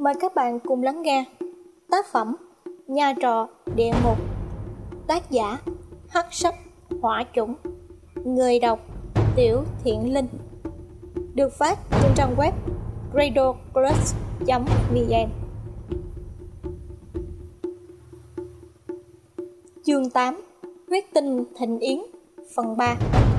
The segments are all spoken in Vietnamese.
Mời các bạn cùng lắng nghe tác phẩm Nhà trọ địa ngục, tác giả Hắc Sắc Hỏa Chủng, người đọc Tiểu Thiện Linh, được phát trên trang web radioclub.vn. Chương 8: Huyết tinh thịnh yến, phần 3.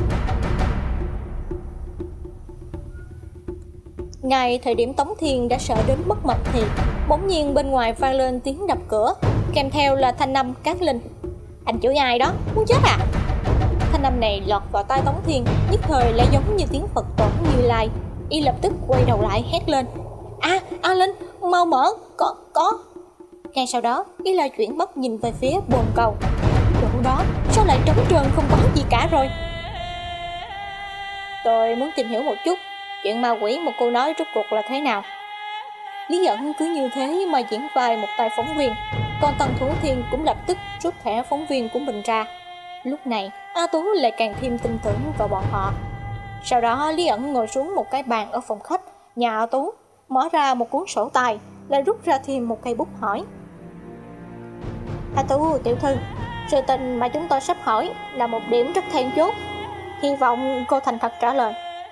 Ngay thời điểm Tống Thiên đã sợ đến mất mật thì bỗng nhiên bên ngoài vang lên tiếng đập cửa, kèm theo là thanh âm cát linh: "Anh chửi ai đó, muốn chết à?" Thanh âm này lọt vào tai Tống Thiên, nhất thời lại giống như tiếng Phật tổ Như Lai. Y lập tức quay đầu lại hét lên: A Linh, mau mở, có. Ngay sau đó, y lại chuyển mắt nhìn về phía bồn cầu. Chỗ đó sao lại trống trơn không có gì cả rồi? Tôi muốn tìm hiểu một chút chuyện ma quỷ một cô nói rốt cuộc là thế nào. Lý Dẫn cứ như thế mà diễn vai một tay phóng viên, còn Tần Thủ Thiên cũng lập tức rút thẻ phóng viên của mình ra. Lúc này A Tú lại càng thêm tin tưởng vào bọn họ. Sau đó Lý Ẩn ngồi xuống một cái bàn ở phòng khách nhà A Tú, mở ra một cuốn sổ tay, lại rút ra thêm một cây bút hỏi: "A Tú tiểu thư, sự tình mà chúng tôi sắp hỏi là một điểm rất then chốt, hy vọng cô thành thật trả lời."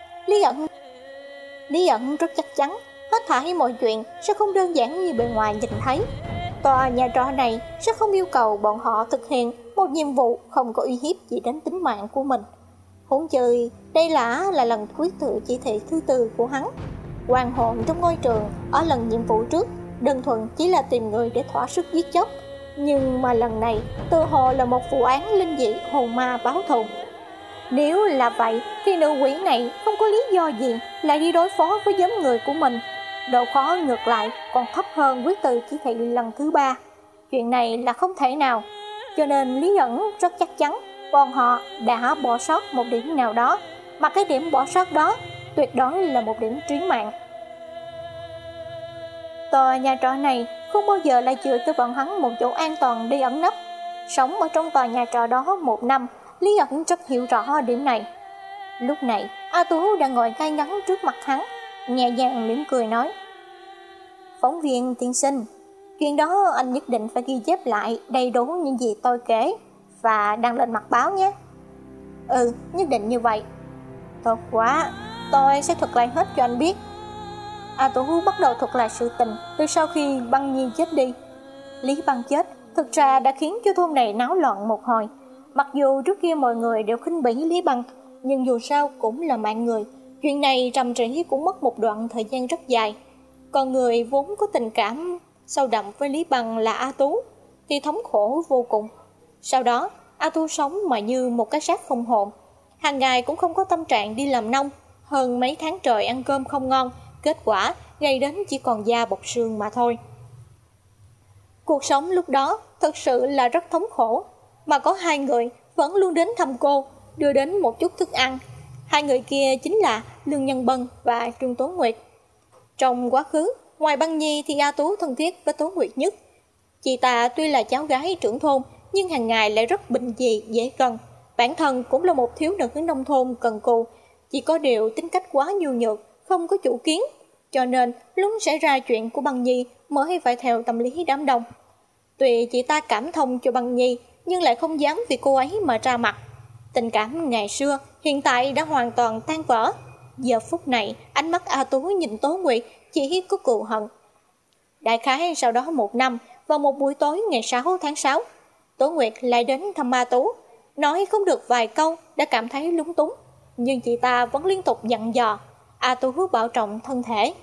Lý Ẩn rất chắc chắn hết thảy mọi chuyện sẽ không đơn giản như bề ngoài nhìn thấy. Tòa nhà trọ này sẽ không yêu cầu bọn họ thực hiện một nhiệm vụ không có uy hiếp gì đến tính mạng của mình. Huống chi đây là lần quyết tự chỉ thị thứ 4 của hắn. Hoàng hồn trong ngôi trường ở lần nhiệm vụ trước đơn thuần chỉ là tìm người để thỏa sức giết chóc, nhưng mà lần này tự hồ là một vụ án linh dị hồn ma báo thù. Nếu là vậy thì nữ quỷ này không có lý do gì lại đi đối phó với nhóm người của mình. Độ khó ngược lại còn thấp hơn quyết tự chỉ thị lần thứ 3. Chuyện này là không thể nào. Cho nên Lý Ẩn rất chắc chắn bọn họ đã bỏ sót một điểm nào đó, mà cái điểm bỏ sót đó tuyệt đối là một điểm trí mạng. Tòa nhà trọ này không bao giờ lại chừa cho bọn hắn một chỗ an toàn đi ẩn nấp. Sống ở trong tòa nhà trọ đó 1 năm, Lý Ẩn rất hiểu rõ điểm này. Lúc này A Tú đang ngồi ngay ngắn trước mặt hắn, nhẹ nhàng mỉm cười nói: "Phóng viên tiên sinh, chuyện đó anh nhất định phải ghi chép lại đầy đủ những gì tôi kể và đăng lên mặt báo nhé." "Ừ, nhất định như vậy." "Tốt quá, tôi sẽ thuật lại hết cho anh biết." A Tú bắt đầu thuật lại sự tình từ sau khi Băng Nhi chết đi. Lý Băng chết thực ra đã khiến cho thôn này náo loạn một hồi. Mặc dù trước kia mọi người đều khinh bỉ Lý Băng, nhưng dù sao cũng là mạng người. Chuyện này rầm rĩ cũng mất một đoạn thời gian rất dài. Còn người vốn có tình cảm sâu đậm với Lý Băng là A Tú thì thống khổ vô cùng. Sau đó A Tú sống mà như một cái xác không hồn, hàng ngày cũng không có tâm trạng đi làm nông. Hơn mấy tháng trời ăn cơm không ngon, kết quả gây đến chỉ còn da bọc xương mà thôi. Cuộc sống lúc đó thật sự là rất thống khổ, mà có 2 người vẫn luôn đến thăm cô, đưa đến một chút thức ăn. 2 người kia chính là Lương Nhân Bân và Trương Tố Nguyệt. Trong quá khứ, ngoài Băng Nhi thì A Tú thân thiết với Tố Nguyệt nhất. Chị ta tuy là cháu gái trưởng thôn, nhưng hàng ngày lại rất bình dị, dễ gần. Bản thân cũng là một thiếu nữ nông thôn cần cù, chỉ có điều tính cách quá nhu nhược, không có chủ kiến, cho nên lúc xảy ra chuyện của Băng Nhi mới phải theo tâm lý đám đông. Tuy chị ta cảm thông cho Băng Nhi, nhưng lại không dám vì cô ấy mà ra mặt. Tình cảm ngày xưa hiện tại đã hoàn toàn tan vỡ. Giờ phút này ánh mắt A Tú nhìn Tố Nguyệt chỉ có cừu hận. Đại khái sau đó 1 năm, vào một buổi tối ngày 6 tháng 6, Tố Nguyệt lại đến thăm A Tú. Nói không được vài câu đã cảm thấy lúng túng, nhưng chị ta vẫn liên tục dặn dò A Tú bảo trọng thân thể.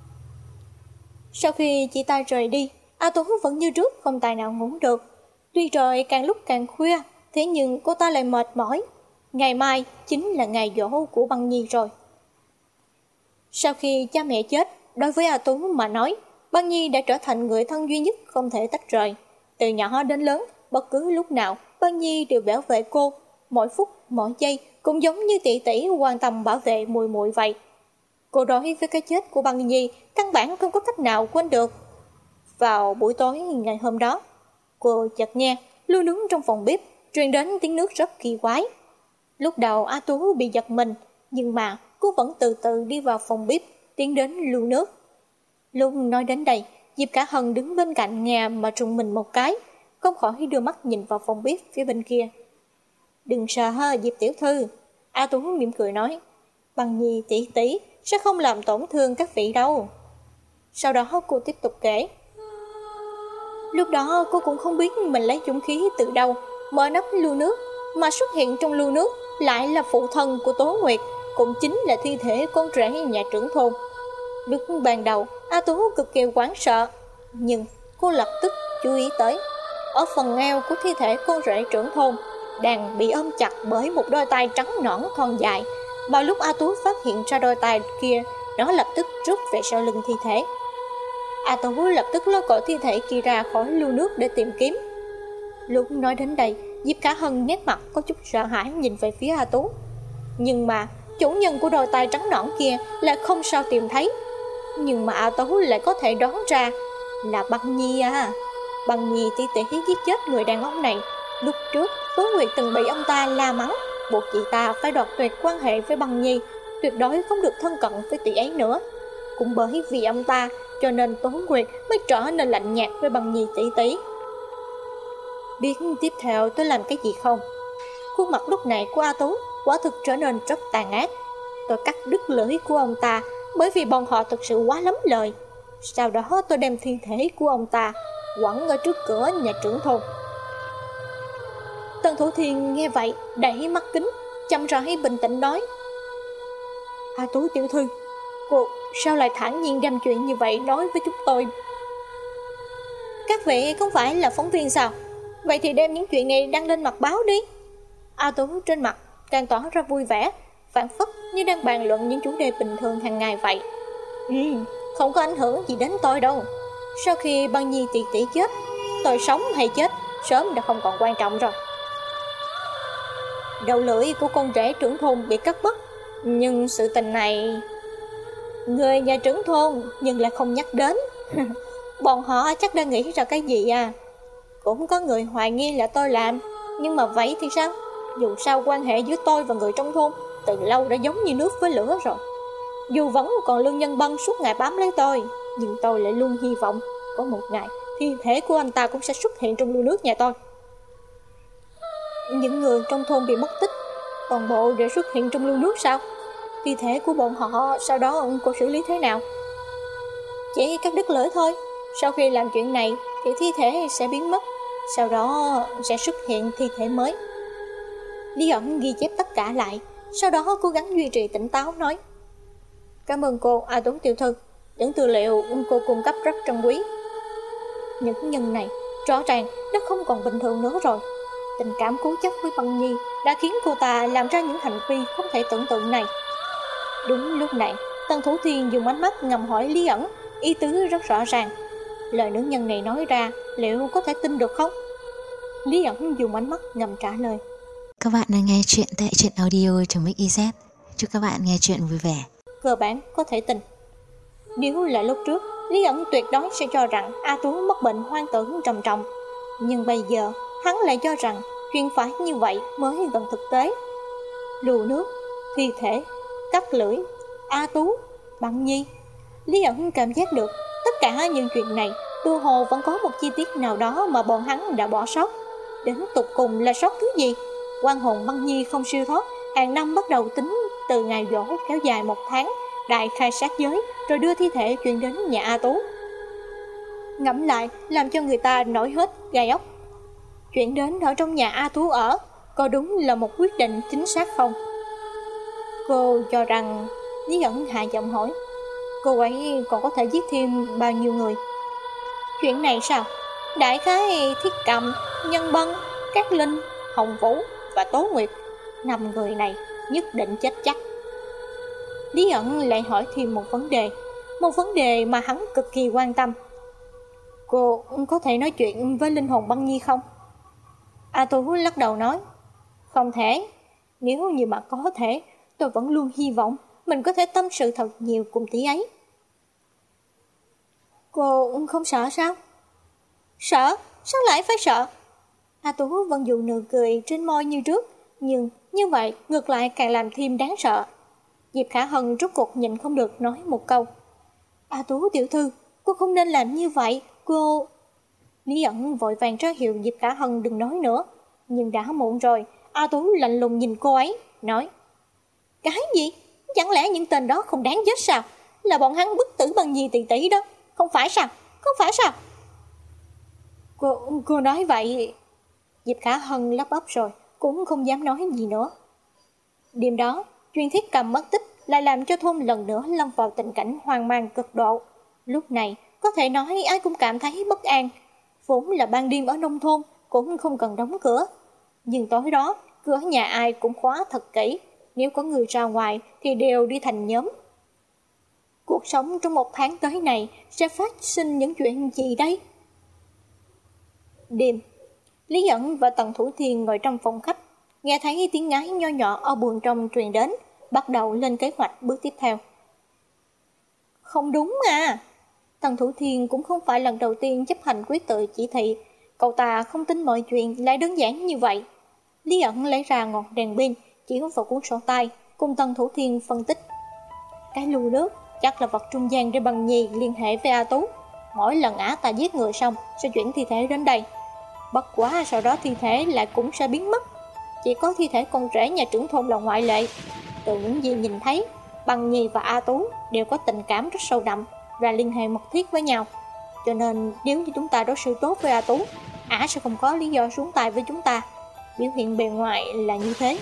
Sau khi chị ta rời đi, A Tú vẫn như trước không tài nào ngủ được. Tuy trời càng lúc càng khuya, thế nhưng cô ta lại mệt mỏi. Ngày mai chính là ngày giỗ của Băng Nhi rồi. Sau khi cha mẹ chết, đối với A Tú mà nói, Băng Nhi đã trở thành người thân duy nhất không thể tách rời. Từ nhỏ đến lớn, bất cứ lúc nào Băng Nhi đều bảo vệ cô, mỗi phút mỗi giây cũng giống như tỷ tỷ quan tâm bảo vệ muội muội vậy. Cô đối với cái chết của Băng Nhi căn bản không có cách nào quên được. Vào buổi tối ngày hôm đó, cô chợt nghe lu nướng trong phòng bếp truyền đến tiếng nước rất kỳ quái. Lúc đầu A Tú bị giật mình, nhưng cô vẫn từ từ đi vào phòng bếp, tiến đến lu nước. Lúc nói đến đây, Diệp Cả Hân đứng bên cạnh nghe mà trùng mình một cái, không khỏi đưa mắt nhìn vào phòng bếp phía bên kia. Đừng sợ ha Diệp tiểu thư, A Tú mỉm cười nói. Bằng Nhi tỷ tỷ sẽ không làm tổn thương các vị đâu. Sau đó cô tiếp tục kể. Lúc đó cô cũng không biết mình lấy dũng khí từ đâu mở nắp lu nước, mà xuất hiện trong lu nước lại là phụ thân của Tố Nguyệt, cũng chính là thi thể con rể nhà trưởng thôn. Lúc ban đầu A Tú cực kỳ hoảng sợ, nhưng cô lập tức chú ý tới ở phần eo của thi thể con rể trưởng thôn đang bị ôm chặt bởi một đôi tay trắng nõn thon dài. Vào lúc A Tú phát hiện ra đôi tay kia, nó lập tức rút về sau lưng thi thể. A Tú lập tức lôi cõi thi thể kia ra khỏi lu nước để tìm kiếm. Lúc nói đến đây, Diệp Cả Hân nét mặt có chút sợ hãi nhìn về phía A Tú. Nhưng mà chủ nhân của đôi tay trắng nõn kia lại không sao tìm thấy. Nhưng mà A Tú lại có thể đoán ra là Băng Nhi à. Băng Nhi tỷ tỷ giết chết người đàn ông này. Lúc trước Tố Nguyệt từng bị ông ta la mắng, buộc chị ta phải đoạt tuyệt quan hệ với Băng Nhi, tuyệt đối không được thân cận với tỷ ấy nữa. Cũng bởi vì ông ta cho nên Tố Nguyệt mới trở nên lạnh nhạt với Băng Nhi tỷ tỷ. Biết tiếp theo tôi làm cái gì không? Khuôn mặt lúc này của A Tú quả thực trở nên rất tàn ác. Tôi cắt đứt lưỡi của ông ta bởi vì bọn họ thực sự quá lắm lời. Sau đó tôi đem thi thể của ông ta quẳng ở trước cửa nhà trưởng thôn. Tần Thủ Thiên nghe vậy đẩy mắt kính, chậm rãi bình tĩnh nói. A Tú tiểu thư, cô sao lại thản nhiên đem chuyện như vậy nói với chúng tôi? Các vị không phải là phóng viên sao? Vậy thì đem những chuyện này đăng lên mặt báo đi. A Tú trên mặt càng tỏ ra vui vẻ, phản phất như đang bàn luận những chủ đề bình thường hàng ngày vậy. Không có ảnh hưởng gì đến tôi đâu. Sau khi Băng Nhi tỷ tỷ chết, tôi sống hay chết sớm đã không còn quan trọng rồi. Đầu lưỡi của con rể trưởng thôn bị cắt mất, nhưng sự tình này người nhà trưởng thôn nhưng lại không nhắc đến. Bọn họ chắc đang nghĩ ra cái gì à? Cũng có người hoài nghi là tôi làm, nhưng mà vậy thì sao? Dù sao quan hệ giữa tôi và người trong thôn từ lâu đã giống như nước với lửa rồi. Dù vẫn còn Lương Nhân Bân suốt ngày bám lấy tôi, nhưng tôi lại luôn hy vọng có một ngày thi thể của anh ta cũng sẽ xuất hiện trong lu nước nhà tôi. Những người trong thôn bị mất tích toàn bộ đều xuất hiện trong lu nước sao? Thi thể của bọn họ sau đó cô xử lý thế nào? Chỉ cắt đứt lưỡi thôi. Sau khi làm chuyện này thì thi thể sẽ biến mất, sau đó sẽ xuất hiện thi thể mới. Lý ẩn ghi chép tất cả lại, sau đó cố gắng duy trì tỉnh táo nói. Cảm ơn cô A Tú tiểu thư, những tư liệu cô cung cấp rất trân quý. Những nhân này rõ ràng đã không còn bình thường nữa rồi. Tình cảm cố chấp với Băng Nhi đã khiến cô ta làm ra những hành vi không thể tưởng tượng này. Đúng lúc này, Tần Thủ Thiên dùng ánh mắt ngầm hỏi Lý ẩn, ý tứ rất rõ ràng. Lời nữ nhân này nói ra liệu có thể tin được không? Lý ẩn dùng ánh mắt ngầm trả lời. Các bạn đang nghe chuyện tại truyện audio.mix.iz. Chúc các bạn nghe chuyện vui vẻ. Cơ bản có thể tin. Nếu là lúc trước, Lý ẩn tuyệt đối sẽ cho rằng A Tú mắc bệnh hoang tưởng trầm trọng. Nhưng bây giờ, hắn lại cho rằng chuyện phải như vậy mới gần thực tế. Lù nước, thi thể, cắt lưỡi, A Tú, Băng Nhi. Lý ẩn cảm giác được tất cả những chuyện này tựa hồ vẫn có một chi tiết nào đó mà bọn hắn đã bỏ sót. Đến tục cùng là sót thứ gì? Oan hồn Băng Nhi không siêu thoát, hàng năm bắt đầu tính từ ngày giỗ kéo dài 1 tháng, đại khai sát giới, rồi đưa thi thể chuyển đến nhà A Tú. Ngẫm lại làm cho người ta nổi hết gai ốc. Chuyển đến ở trong nhà A Tú ở, có đúng là một quyết định chính xác không? Cô cho rằng, Lý ẩn hạ giọng hỏi, cô ấy còn có thể giết thêm bao nhiêu người? Chuyện này sao? Đại khái Thiết Cầm, Nhân Bân, Cát Linh, Hồng Vũ và Tố Nguyệt, 5 người này nhất định chết chắc. Lý ẩn lại hỏi thêm một vấn đề mà hắn cực kỳ quan tâm. Cô có thể nói chuyện với linh hồn Băng Nhi không? A Tú lắc đầu nói, không thể. Nếu như mà có thể, tôi vẫn luôn hy vọng mình có thể tâm sự thật nhiều cùng tỷ ấy. Cô không sợ sao? Sợ? Sao lại phải sợ? A Tú vẫn dù nụ cười trên môi như trước, nhưng như vậy ngược lại càng làm thêm đáng sợ. Diệp Khả Hân rốt cuộc nhịn không được nói một câu. A Tú tiểu thư, cô không nên làm như vậy, cô... Lý ẩn vội vàng ra hiệu Diệp Khả Hân đừng nói nữa. Nhưng đã muộn rồi, A Tú lạnh lùng nhìn cô ấy, nói: Cái gì? Chẳng lẽ những tên đó không đáng chết sao? Là bọn hắn bức tử Băng Nhi tỷ tỷ đó, không phải sao? Không phải sao? Cô nói vậy... Diệp Khả Hân lắp bắp rồi, cũng không dám nói gì nữa. Đêm đó, Chuyên Thiết Cầm mất tích lại làm cho thôn lần nữa lâm vào tình cảnh hoang mang cực độ. Lúc này, có thể nói ai cũng cảm thấy bất an. Vốn là ban đêm ở nông thôn, cũng không cần đóng cửa. Nhưng tối đó, cửa nhà ai cũng khóa thật kỹ. Nếu có người ra ngoài thì đều đi thành nhóm. Cuộc sống trong 1 tháng tới này sẽ phát sinh những chuyện gì đây? Đêm, Lý ẩn và Tần Thủ Thiên ngồi trong phòng khách, nghe thấy tiếng ngái nho nhỏ ở buồng trong truyền đến, bắt đầu lên kế hoạch bước tiếp theo. Không đúng à! Tần Thủ Thiên cũng không phải lần đầu tiên chấp hành quyết tự chỉ thị, cậu ta không tin mọi chuyện lại đơn giản như vậy. Lý ẩn lấy ra ngọn đèn pin, chiếu vào cuốn sổ tay, cùng Tần Thủ Thiên phân tích. Cái lưu nước chắc là vật trung gian để Băng Nhi liên hệ với A Tú. Mỗi lần ả ta giết người xong sẽ chuyển thi thể đến đây. Bất quá sau đó thi thể lại cũng sẽ biến mất. Chỉ có thi thể con rể nhà trưởng thôn là ngoại lệ. Từ những gì nhìn thấy, Băng Nhi và A Tú đều có tình cảm rất sâu đậm và liên hệ mật thiết với nhau. Cho nên nếu như chúng ta đối xử tốt với A Tú, ả sẽ không có lý do xuống tay với chúng ta. Biểu hiện bề ngoài là như thế.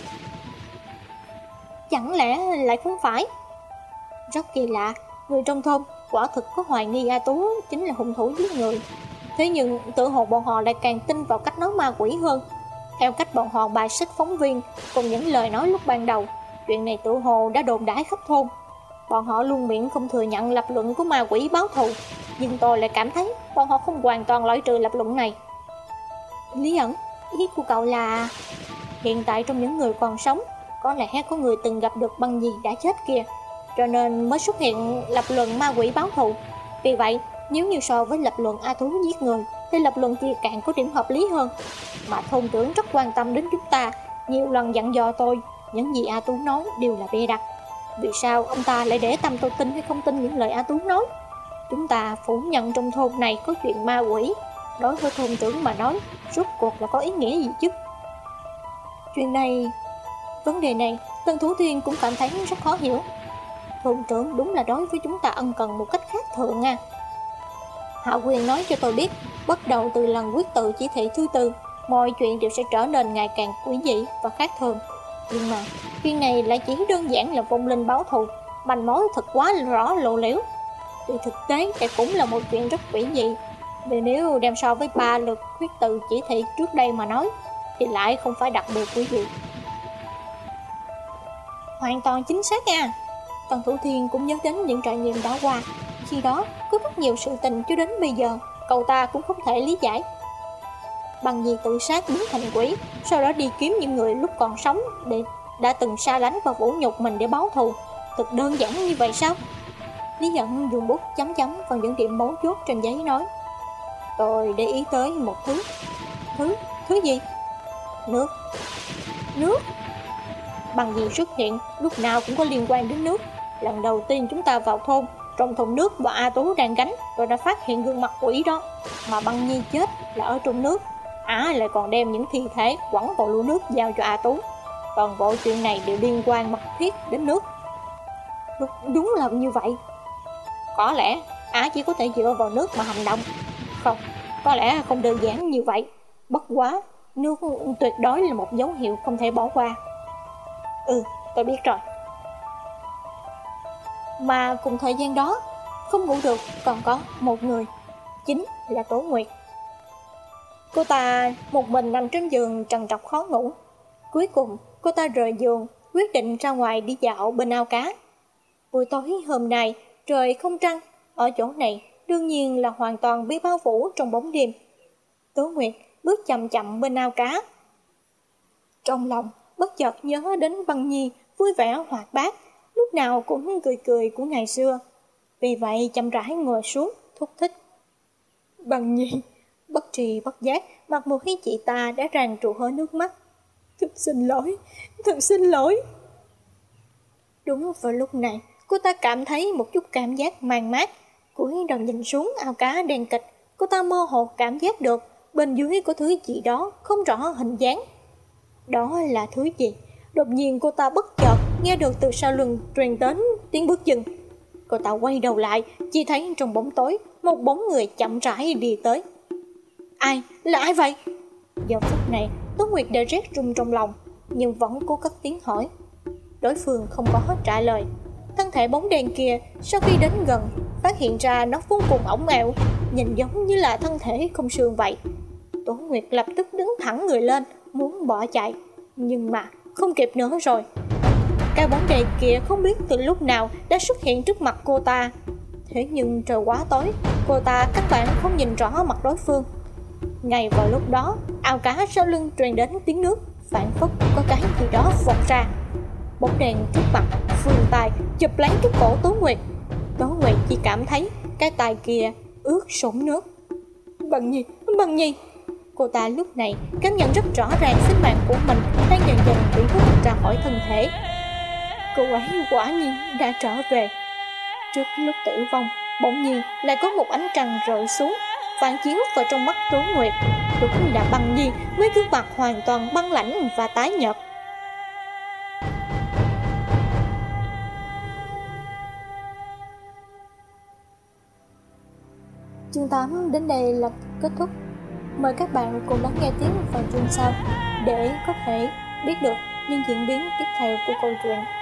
Chẳng lẽ lại không phải? Rất kỳ lạ, người trong thôn quả thực có hoài nghi A Tú chính là hung thủ giết người. Thế nhưng tự hồ bọn họ lại càng tin vào cách nói ma quỷ hơn. Theo cách bọn họ bài xích phóng viên cùng những lời nói lúc ban đầu, chuyện này tự hồ đã đồn đãi khắp thôn. Bọn họ luôn miệng không thừa nhận lập luận của ma quỷ báo thù, nhưng tôi lại cảm thấy bọn họ không hoàn toàn loại trừ lập luận này. Lý ẩn, ý của cậu là... Hiện tại trong những người còn sống, có lẽ có người từng gặp được Băng Nhi đã chết kia, cho nên mới xuất hiện lập luận ma quỷ báo thù. Vì vậy, nếu như so với lập luận A Tú giết người, thì lập luận kia càng có điểm hợp lý hơn. Mà thôn trưởng rất quan tâm đến chúng ta, nhiều lần dặn dò tôi, những gì A Tú nói đều là bịa đặt. Vì sao ông ta lại để tâm tôi tin hay không tin những lời A Tú nói? Chúng ta phủ nhận trong thôn này có chuyện ma quỷ, đối với thôn trưởng mà nói, rốt cuộc là có ý nghĩa gì chứ? Chuyện này... Vấn đề này, Tần Thủ Thiên cũng cảm thấy rất khó hiểu. Thôn trưởng đúng là đối với chúng ta ân cần một cách khác thường à. Hạ Quyền nói cho tôi biết, bắt đầu từ lần quyết tự chỉ thị thứ 4, mọi chuyện đều sẽ trở nên ngày càng quỷ dị và khác thường. Nhưng mà, chuyện này lại chỉ đơn giản là vong linh báo thù, manh mối thật quá rõ lộ liễu. Tuy thực tế, đây cũng là một chuyện rất quỷ dị. Vì nếu đem so với 3 lượt quyết tự chỉ thị trước đây mà nói, thì lại không phải đặc biệt quỷ dị. Hoàn toàn chính xác nha. Tần Thủ Thiên cũng nhớ đến những trải nghiệm đã qua. Khi đó, có rất nhiều sự tình cho đến bây giờ, cậu ta cũng không thể lý giải. Băng Nhi tự sát biến thành quỷ, sau đó đi kiếm những người lúc còn sống đã từng xa lánh và vũ nhục mình để báo thù. Thật đơn giản như vậy sao? Lý Dẫn dùng bút chấm chấm vào những điểm mấu chốt trên giấy nói. Tôi để ý tới một thứ. Thứ gì? Nước. Nước? Băng Nhi xuất hiện, lúc nào cũng có liên quan đến nước. Lần đầu tiên chúng ta vào thôn, trong thùng nước mà A Tú đang gánh, tôi đã phát hiện gương mặt quỷ đó. Mà Băng Nhi chết là ở trong nước. Ả lại còn đem những thi thể quẳng vào lu nước giao cho A Tú. Toàn bộ chuyện này đều liên quan mật thiết đến nước. Đúng là như vậy. Có lẽ Ả chỉ có thể dựa vào nước mà hành động. Không, có lẽ không đơn giản như vậy. Bất quá, nước tuyệt đối là một dấu hiệu không thể bỏ qua. Tôi biết rồi. Mà cùng thời gian đó, không ngủ được còn có một người, chính là Tố Nguyệt. Cô ta một mình nằm trên giường trằn trọc khó ngủ. Cuối cùng cô ta rời giường, quyết định ra ngoài đi dạo bên ao cá. Buổi tối hôm nay trời không trăng, ở chỗ này đương nhiên là hoàn toàn bị bao phủ trong bóng đêm. Tố Nguyệt bước chậm chậm bên ao cá. Trong lòng bất chợt nhớ đến Băng Nhi vui vẻ hoạt bát, lúc nào cũng cười cười của ngày xưa. Vì vậy chậm rãi ngồi xuống, thúc thích. Băng Nhi, bất tri bất giác, mặt mũi chị ta đã tràn trụ hơi nước mắt. Thật xin lỗi. Đúng vào lúc này, cô ta cảm thấy một chút cảm giác man mát. Cúi đầu nhìn xuống ao cá đen kịch, cô ta mơ hồ cảm giác được bên dưới có thứ gì đó không rõ hình dáng. Đó là thứ gì? Đột nhiên cô ta bất chợt nghe được từ sau lưng truyền đến tiếng bước chân. Cô ta quay đầu lại, chỉ thấy trong bóng tối một bóng người chậm rãi đi tới. Ai? Là ai vậy? Giờ phút này Tố Nguyệt đã rét run trong lòng, nhưng vẫn cố cất tiếng hỏi. Đối phương không có trả lời. Thân thể bóng đen kia sau khi đến gần phát hiện ra nó vô cùng ổng ẹo, nhìn giống như là thân thể không xương vậy. Tố Nguyệt lập tức đứng thẳng người lên, muốn bỏ chạy, nhưng mà không kịp nữa rồi. Cái bóng đen kia không biết từ lúc nào đã xuất hiện trước mặt cô ta. Thế nhưng trời quá tối, cô ta căn bản không nhìn rõ mặt đối phương. Ngay vào lúc đó, ao cá sau lưng truyền đến tiếng nước, phảng phất có cái gì đó vọt ra. Bóng đèn trước mặt vươn tay chụp lấy cái cổ Tố Nguyệt. Tố Nguyệt chỉ cảm thấy cái tay kia ướt sũng nước. Bằng Nhi. Cô ta lúc này cảm nhận rất rõ ràng sinh mạng của mình đang dần dần bị hút ra khỏi thân thể. Cô ấy quả nhiên đã trở về. Trước lúc tử vong, bỗng nhiên lại có một ánh trăng rơi xuống, phản chiếu vào trong mắt Tố Nguyệt. Đúng là Bằng Nhi với gương mặt hoàn toàn băng lãnh và tái nhợt. Chương 8 đến đây là kết thúc. Mời các bạn cùng lắng nghe tiếp vào chương sau để có thể biết được những diễn biến tiếp theo của câu chuyện.